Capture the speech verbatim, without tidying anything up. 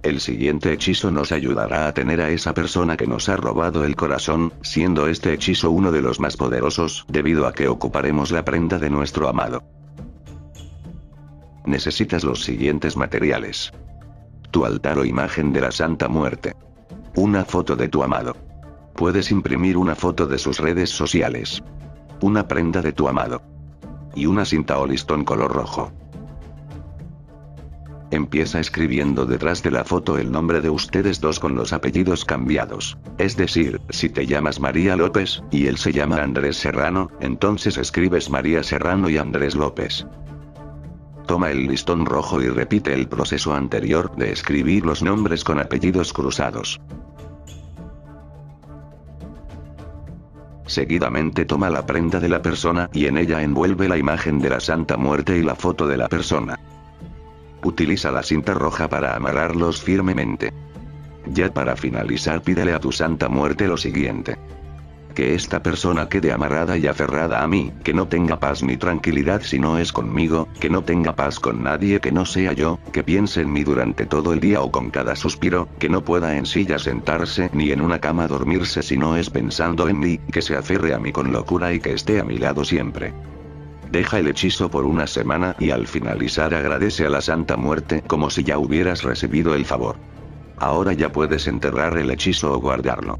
El siguiente hechizo nos ayudará a tener a esa persona que nos ha robado el corazón, siendo este hechizo uno de los más poderosos, debido a que ocuparemos la prenda de nuestro amado. Necesitas los siguientes materiales. Tu altar o imagen de la Santa Muerte. Una foto de tu amado. Puedes imprimir una foto de sus redes sociales. Una prenda de tu amado. Y una cinta o listón color rojo. Empieza escribiendo detrás de la foto el nombre de ustedes dos con los apellidos cambiados. Es decir, si te llamas María López, y él se llama Andrés Serrano, entonces escribes María Serrano y Andrés López. Toma el listón rojo y repite el proceso anterior de escribir los nombres con apellidos cruzados. Seguidamente toma la prenda de la persona y en ella envuelve la imagen de la Santa Muerte y la foto de la persona. Utiliza la cinta roja para amarrarlos firmemente. Ya para finalizar, pídele a tu Santa Muerte lo siguiente. Que esta persona quede amarrada y aferrada a mí, que no tenga paz ni tranquilidad si no es conmigo, que no tenga paz con nadie que no sea yo, que piense en mí durante todo el día o con cada suspiro, que no pueda en silla sentarse ni en una cama dormirse si no es pensando en mí, que se aferre a mí con locura y que esté a mi lado siempre. Deja el hechizo por una semana y al finalizar agradece a la Santa Muerte como si ya hubieras recibido el favor. Ahora ya puedes enterrar el hechizo o guardarlo.